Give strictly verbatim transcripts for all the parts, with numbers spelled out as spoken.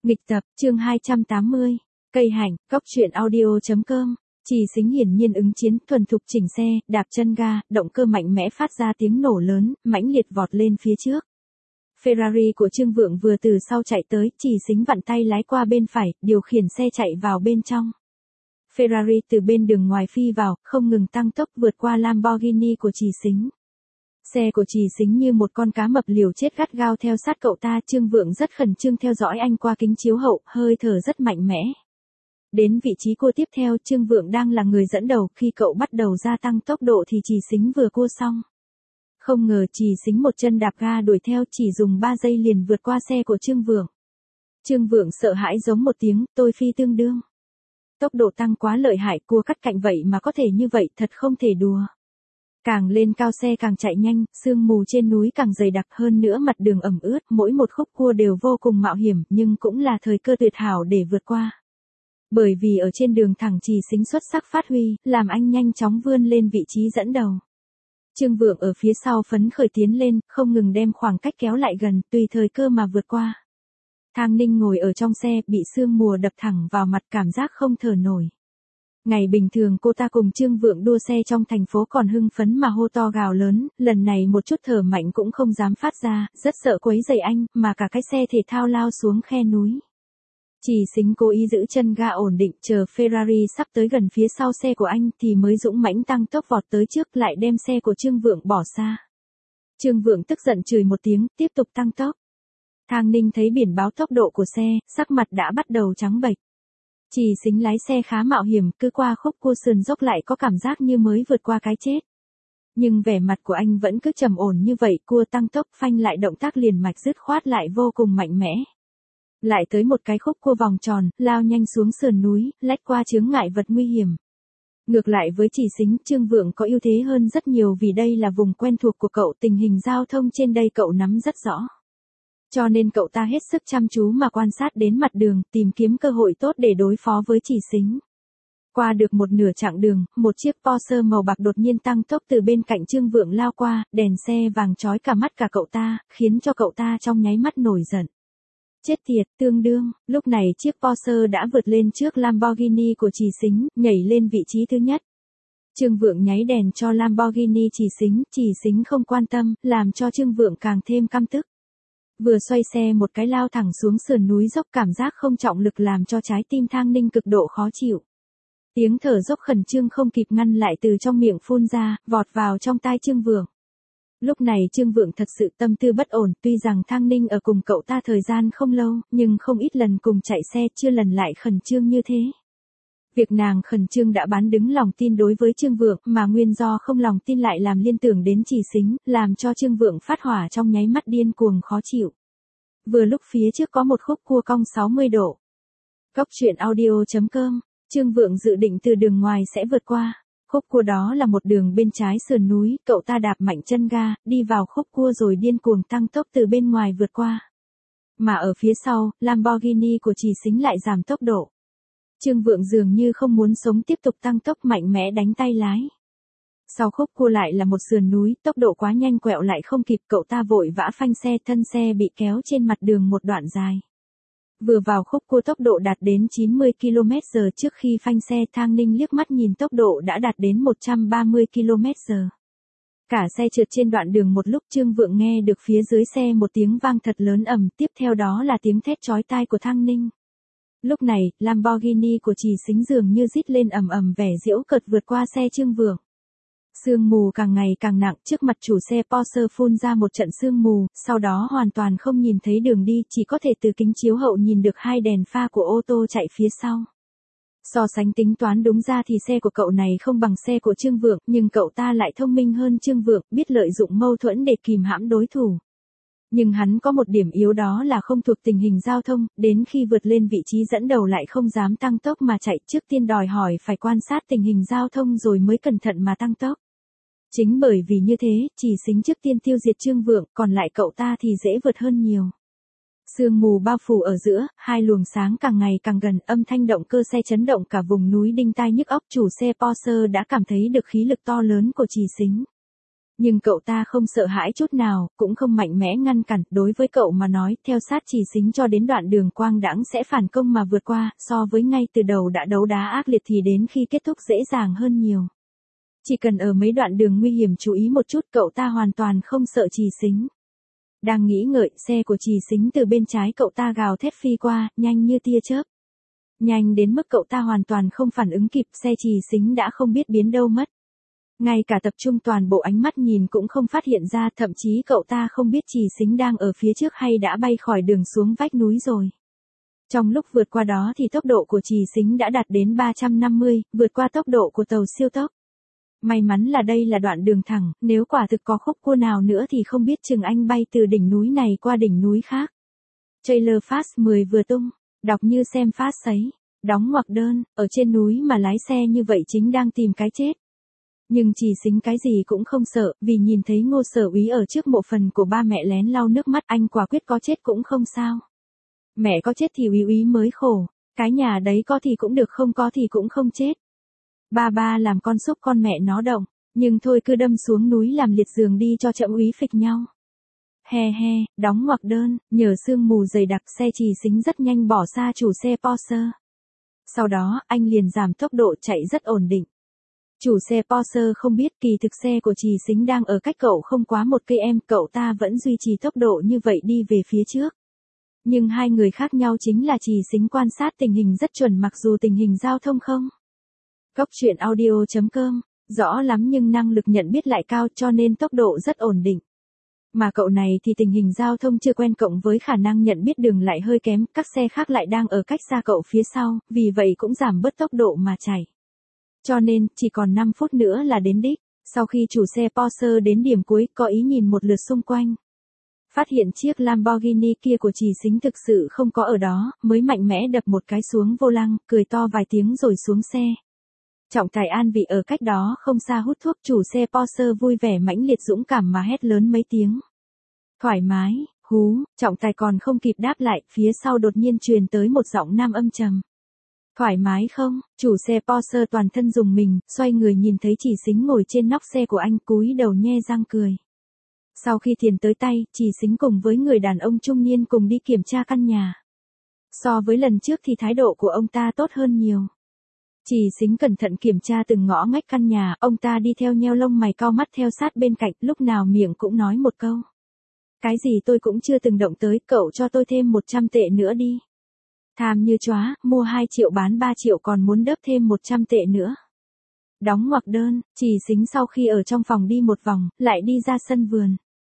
Nghịch tập, chương hai trăm tám mươi. Cây hạnh, cóc truyện audio chấm com. Trì Xính hiển nhiên ứng chiến, thuần thục chỉnh xe, đạp chân ga, động cơ mạnh mẽ phát ra tiếng nổ lớn, mãnh liệt vọt lên phía trước. Ferrari của Trương Vượng vừa từ sau chạy tới, Trì Xính vặn tay lái qua bên phải, điều khiển xe chạy vào bên trong. Ferrari từ bên đường ngoài phi vào, không ngừng tăng tốc vượt qua Lamborghini của Trì Xính. Xe của Trì Xính như một con cá mập liều chết gắt gao theo sát cậu ta. Trương Vượng rất khẩn trương theo dõi anh qua kính chiếu hậu, hơi thở rất mạnh mẽ. Đến vị trí cua tiếp theo, Trương Vượng đang là người dẫn đầu, khi cậu bắt đầu gia tăng tốc độ thì Trì Xính vừa cua xong. Không ngờ Trì Xính một chân đạp ga đuổi theo, chỉ dùng ba giây liền vượt qua xe của Trương Vượng. Trương Vượng sợ hãi giống một tiếng, tôi phi tương đương. Tốc độ tăng quá lợi hại, cua cắt cạnh vậy mà có thể như vậy, thật không thể đùa. Càng lên cao xe càng chạy nhanh, sương mù trên núi càng dày đặc, hơn nữa mặt đường ẩm ướt, mỗi một khúc cua đều vô cùng mạo hiểm, nhưng cũng là thời cơ tuyệt hảo để vượt qua. Bởi vì ở trên đường thẳng, Trì Xính xuất sắc phát huy, làm anh nhanh chóng vươn lên vị trí dẫn đầu. Trương Vượng ở phía sau phấn khởi tiến lên, không ngừng đem khoảng cách kéo lại gần, tùy thời cơ mà vượt qua. Thang Ninh ngồi ở trong xe, bị sương mù đập thẳng vào mặt, cảm giác không thở nổi. Ngày bình thường cô ta cùng Trương Vượng đua xe trong thành phố còn hưng phấn mà hô to gào lớn, lần này một chút thở mạnh cũng không dám phát ra, rất sợ quấy rầy anh, mà cả cái xe thể thao lao xuống khe núi. Trì Xính cố ý giữ chân ga ổn định, chờ Ferrari sắp tới gần phía sau xe của anh thì mới dũng mãnh tăng tốc vọt tới trước, lại đem xe của Trương Vượng bỏ xa. Trương Vượng tức giận chửi một tiếng, tiếp tục tăng tốc. Thang Ninh thấy biển báo tốc độ của xe, sắc mặt đã bắt đầu trắng bệch. Trì Xính lái xe khá mạo hiểm, cứ qua khúc cua sườn dốc lại có cảm giác như mới vượt qua cái chết. Nhưng vẻ mặt của anh vẫn cứ trầm ổn như vậy, cua tăng tốc phanh lại, động tác liền mạch dứt khoát lại vô cùng mạnh mẽ. Lại tới một cái khúc cua vòng tròn, lao nhanh xuống sườn núi, lách qua chướng ngại vật nguy hiểm. Ngược lại với Trì Xính, Trương Vượng có ưu thế hơn rất nhiều vì đây là vùng quen thuộc của cậu, tình hình giao thông trên đây cậu nắm rất rõ. Cho nên cậu ta hết sức chăm chú mà quan sát đến mặt đường, tìm kiếm cơ hội tốt để đối phó với Trì Xính. Qua được một nửa chặng đường, một chiếc Porsche màu bạc đột nhiên tăng tốc từ bên cạnh Trương Vượng lao qua, đèn xe vàng chói cả mắt cả cậu ta, khiến cho cậu ta trong nháy mắt nổi giận. Chết tiệt, tương đương, lúc này chiếc Porsche đã vượt lên trước Lamborghini của Trì Xính, nhảy lên vị trí thứ nhất. Trương Vượng nháy đèn cho Lamborghini Trì Xính, Trì Xính không quan tâm, làm cho Trương Vượng càng thêm căm tức. Vừa xoay xe một cái lao thẳng xuống sườn núi dốc, cảm giác không trọng lực làm cho trái tim Thang Ninh cực độ khó chịu. Tiếng thở dốc khẩn trương không kịp ngăn lại từ trong miệng phun ra, vọt vào trong tai Trương Vượng. Lúc này Trương Vượng thật sự tâm tư bất ổn, tuy rằng Thang Ninh ở cùng cậu ta thời gian không lâu, nhưng không ít lần cùng chạy xe, chưa lần lại khẩn trương như thế. Việc nàng khẩn trương đã bán đứng lòng tin đối với Trương Vượng, mà nguyên do không lòng tin lại làm liên tưởng đến Trì Xính, làm cho Trương Vượng phát hỏa trong nháy mắt, điên cuồng khó chịu. Vừa lúc phía trước có một khúc cua cong sáu mươi độ. Cóc truyện audio chấm com, Trương Vượng dự định từ đường ngoài sẽ vượt qua. Khúc cua đó là một đường bên trái sườn núi, cậu ta đạp mạnh chân ga, đi vào khúc cua rồi điên cuồng tăng tốc từ bên ngoài vượt qua. Mà ở phía sau, Lamborghini của Trì Xính lại giảm tốc độ. Trương Vượng dường như không muốn sống, tiếp tục tăng tốc mạnh mẽ đánh tay lái. Sau khúc cua lại là một sườn núi, tốc độ quá nhanh quẹo lại không kịp, cậu ta vội vã phanh xe, thân xe bị kéo trên mặt đường một đoạn dài. Vừa vào khúc cua tốc độ đạt đến chín mươi ki lô mét giờ, trước khi phanh xe Thang Ninh liếc mắt nhìn tốc độ đã đạt đến một trăm ba mươi ki lô mét giờ. Cả xe trượt trên đoạn đường một lúc, Trương Vượng nghe được phía dưới xe một tiếng vang thật lớn ầm, tiếp theo đó là tiếng thét chói tai của Thang Ninh. Lúc này, Lamborghini của Trì Xính dường như rít lên ầm ầm, vẻ giễu cợt vượt qua xe Trương Vượng. Sương mù càng ngày càng nặng, trước mặt chủ xe Porsche phun ra một trận sương mù, sau đó hoàn toàn không nhìn thấy đường đi, chỉ có thể từ kính chiếu hậu nhìn được hai đèn pha của ô tô chạy phía sau. So sánh tính toán đúng ra thì xe của cậu này không bằng xe của Trương Vượng, nhưng cậu ta lại thông minh hơn Trương Vượng, biết lợi dụng mâu thuẫn để kìm hãm đối thủ. Nhưng hắn có một điểm yếu, đó là không thuộc tình hình giao thông, đến khi vượt lên vị trí dẫn đầu lại không dám tăng tốc mà chạy, trước tiên đòi hỏi phải quan sát tình hình giao thông rồi mới cẩn thận mà tăng tốc. Chính bởi vì như thế, Trì Xính trước tiên tiêu diệt Trương Vượng, còn lại cậu ta thì dễ vượt hơn nhiều. Sương mù bao phủ ở giữa, hai luồng sáng càng ngày càng gần, âm thanh động cơ xe chấn động cả vùng núi đinh tai nhức óc, chủ xe Porsche đã cảm thấy được khí lực to lớn của Trì Xính. Nhưng cậu ta không sợ hãi chút nào, cũng không mạnh mẽ ngăn cản, đối với cậu mà nói, theo sát Trì Xính cho đến đoạn đường quang đãng sẽ phản công mà vượt qua, so với ngay từ đầu đã đấu đá ác liệt thì đến khi kết thúc dễ dàng hơn nhiều. Chỉ cần ở mấy đoạn đường nguy hiểm chú ý một chút, cậu ta hoàn toàn không sợ Trì Xính. Đang nghĩ ngợi, xe của Trì Xính từ bên trái cậu ta gào thét phi qua, nhanh như tia chớp. Nhanh đến mức cậu ta hoàn toàn không phản ứng kịp, xe Trì Xính đã không biết biến đâu mất. Ngay cả tập trung toàn bộ ánh mắt nhìn cũng không phát hiện ra, thậm chí cậu ta không biết Trì Xính đang ở phía trước hay đã bay khỏi đường xuống vách núi rồi. Trong lúc vượt qua đó thì tốc độ của Trì Xính đã đạt đến ba trăm năm mươi, vượt qua tốc độ của tàu siêu tốc. May mắn là đây là đoạn đường thẳng, nếu quả thực có khúc cua nào nữa thì không biết chừng anh bay từ đỉnh núi này qua đỉnh núi khác. Trailer Fast mười vừa tung, đọc như xem phát sấy, đóng ngoặc đơn, ở trên núi mà lái xe như vậy chính đang tìm cái chết. Nhưng Trì Xính cái gì cũng không sợ, vì nhìn thấy Ngô Sở Úy ở trước mộ phần của ba mẹ lén lau nước mắt, anh quả quyết có chết cũng không sao. Mẹ có chết thì Úy Úy mới khổ, cái nhà đấy có thì cũng được không có thì cũng không chết. Ba ba làm con xúc con mẹ nó động, nhưng thôi cứ đâm xuống núi làm liệt giường đi cho chậm Úy phịch nhau. He he, đóng ngoặc đơn, nhờ sương mù dày đặc xe Trì Xính rất nhanh bỏ xa chủ xe Porsche. Sau đó, anh liền giảm tốc độ chạy rất ổn định. Chủ xe Porsche không biết kỳ thực xe của Trì Xính đang ở cách cậu không quá một cây em, cậu ta vẫn duy trì tốc độ như vậy đi về phía trước. Nhưng hai người khác nhau chính là Trì Xính quan sát tình hình rất chuẩn mặc dù tình hình giao thông không. Góc truyện audio chấm com, rõ lắm nhưng năng lực nhận biết lại cao cho nên tốc độ rất ổn định. Mà cậu này thì tình hình giao thông chưa quen cộng với khả năng nhận biết đường lại hơi kém, các xe khác lại đang ở cách xa cậu phía sau, vì vậy cũng giảm bớt tốc độ mà chạy. Cho nên, chỉ còn năm phút nữa là đến đích, sau khi chủ xe Porsche đến điểm cuối có ý nhìn một lượt xung quanh. Phát hiện chiếc Lamborghini kia của Trì Xính thực sự không có ở đó, mới mạnh mẽ đập một cái xuống vô lăng, cười to vài tiếng rồi xuống xe. Trọng tài an vị ở cách đó không xa hút thuốc, chủ xe Porsche vui vẻ mãnh liệt dũng cảm mà hét lớn mấy tiếng. Thoải mái, hú, trọng tài còn không kịp đáp lại, phía sau đột nhiên truyền tới một giọng nam âm trầm. Thoải mái không, chủ xe Porsche toàn thân rùng mình, xoay người nhìn thấy Trì Xính ngồi trên nóc xe của anh, cúi đầu nhe răng cười. Sau khi tiền tới tay, Trì Xính cùng với người đàn ông trung niên cùng đi kiểm tra căn nhà. So với lần trước thì thái độ của ông ta tốt hơn nhiều. Trì Xính cẩn thận kiểm tra từng ngõ ngách căn nhà, ông ta đi theo nheo lông mày cau mắt theo sát bên cạnh, lúc nào miệng cũng nói một câu. Cái gì tôi cũng chưa từng động tới, cậu cho tôi thêm một trăm tệ nữa đi. Tham như chóa, mua hai triệu bán ba triệu còn muốn đớp thêm một trăm tệ nữa. Đóng ngoặc đơn, Trì Xính sau khi ở trong phòng đi một vòng, lại đi ra sân vườn.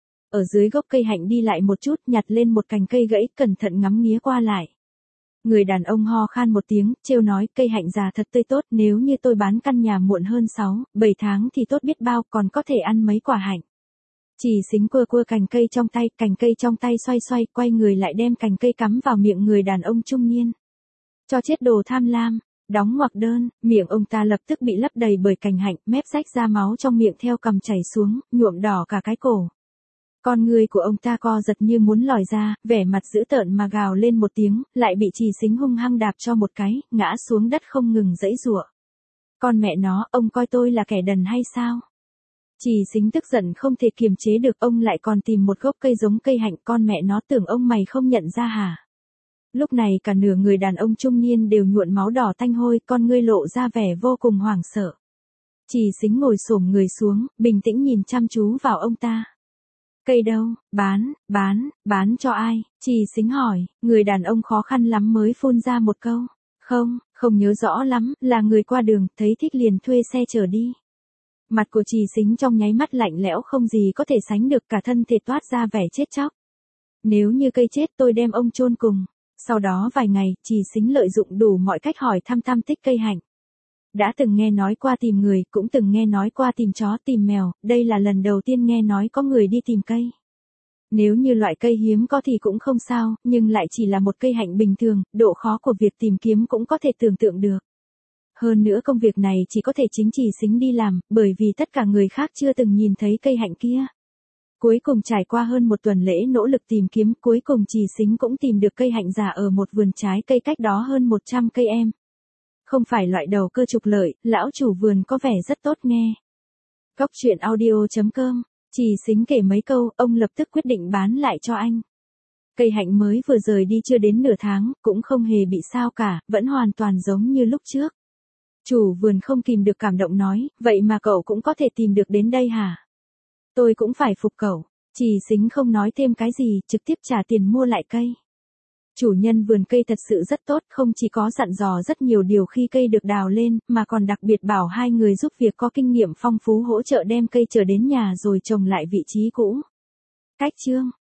Ở dưới gốc cây hạnh đi lại một chút, nhặt lên một cành cây gãy, cẩn thận ngắm nghía qua lại. Người đàn ông ho khan một tiếng, trêu nói, cây hạnh già thật tươi tốt, nếu như tôi bán căn nhà muộn hơn sáu, bảy tháng thì tốt biết bao, còn có thể ăn mấy quả hạnh. Trì Xính quơ quơ cành cây trong tay, cành cây trong tay xoay xoay, quay người lại đem cành cây cắm vào miệng người đàn ông trung niên. Cho chết đồ tham lam, đóng ngoặc đơn, miệng ông ta lập tức bị lấp đầy bởi cành hạnh, mép rách ra máu trong miệng theo cằm chảy xuống, nhuộm đỏ cả cái cổ. Con người của ông ta co giật như muốn lòi ra, vẻ mặt dữ tợn mà gào lên một tiếng, lại bị Trì Xính hung hăng đạp cho một cái, ngã xuống đất không ngừng giãy giụa. Con mẹ nó, ông coi tôi là kẻ đần hay sao? Trì Xính tức giận không thể kiềm chế được, ông lại còn tìm một gốc cây giống cây hạnh, con mẹ nó tưởng ông mày không nhận ra hả? Lúc này cả nửa người đàn ông trung niên đều nhuộn máu đỏ tanh hôi, con ngươi lộ ra vẻ vô cùng hoảng sợ. Trì Xính ngồi xổm người xuống, bình tĩnh nhìn chăm chú vào ông ta. Cây đâu, bán, bán, bán cho ai? Trì Xính hỏi, người đàn ông khó khăn lắm mới phun ra một câu. Không, không nhớ rõ lắm, là người qua đường, thấy thích liền thuê xe chở đi. Mặt của Trì Xính trong nháy mắt lạnh lẽo không gì có thể sánh được, cả thân thể toát ra vẻ chết chóc. Nếu như cây chết tôi đem ông chôn cùng. Sau đó vài ngày, Trì Xính lợi dụng đủ mọi cách hỏi thăm thăm tích cây hạnh. Đã từng nghe nói qua tìm người, cũng từng nghe nói qua tìm chó tìm mèo, đây là lần đầu tiên nghe nói có người đi tìm cây. Nếu như loại cây hiếm có thì cũng không sao, nhưng lại chỉ là một cây hạnh bình thường, độ khó của việc tìm kiếm cũng có thể tưởng tượng được. Hơn nữa công việc này chỉ có thể chính Trì Xính đi làm, bởi vì tất cả người khác chưa từng nhìn thấy cây hạnh kia. Cuối cùng trải qua hơn một tuần lễ nỗ lực tìm kiếm, cuối cùng Trì Xính cũng tìm được cây hạnh già ở một vườn trái cây cách đó hơn một trăm cây em. Không phải loại đầu cơ trục lợi, lão chủ vườn có vẻ rất tốt nghe. Góc truyện audio chấm com Chỉ Xính kể mấy câu, ông lập tức quyết định bán lại cho anh. Cây hạnh mới vừa rời đi chưa đến nửa tháng, cũng không hề bị sao cả, vẫn hoàn toàn giống như lúc trước. Chủ vườn không kìm được cảm động nói, vậy mà cậu cũng có thể tìm được đến đây hả? Tôi cũng phải phục cậu. Chỉ Xính không nói thêm cái gì, trực tiếp trả tiền mua lại cây. Chủ nhân vườn cây thật sự rất tốt, không chỉ có dặn dò rất nhiều điều khi cây được đào lên, mà còn đặc biệt bảo hai người giúp việc có kinh nghiệm phong phú hỗ trợ đem cây trở đến nhà rồi trồng lại vị trí cũ. Cách chương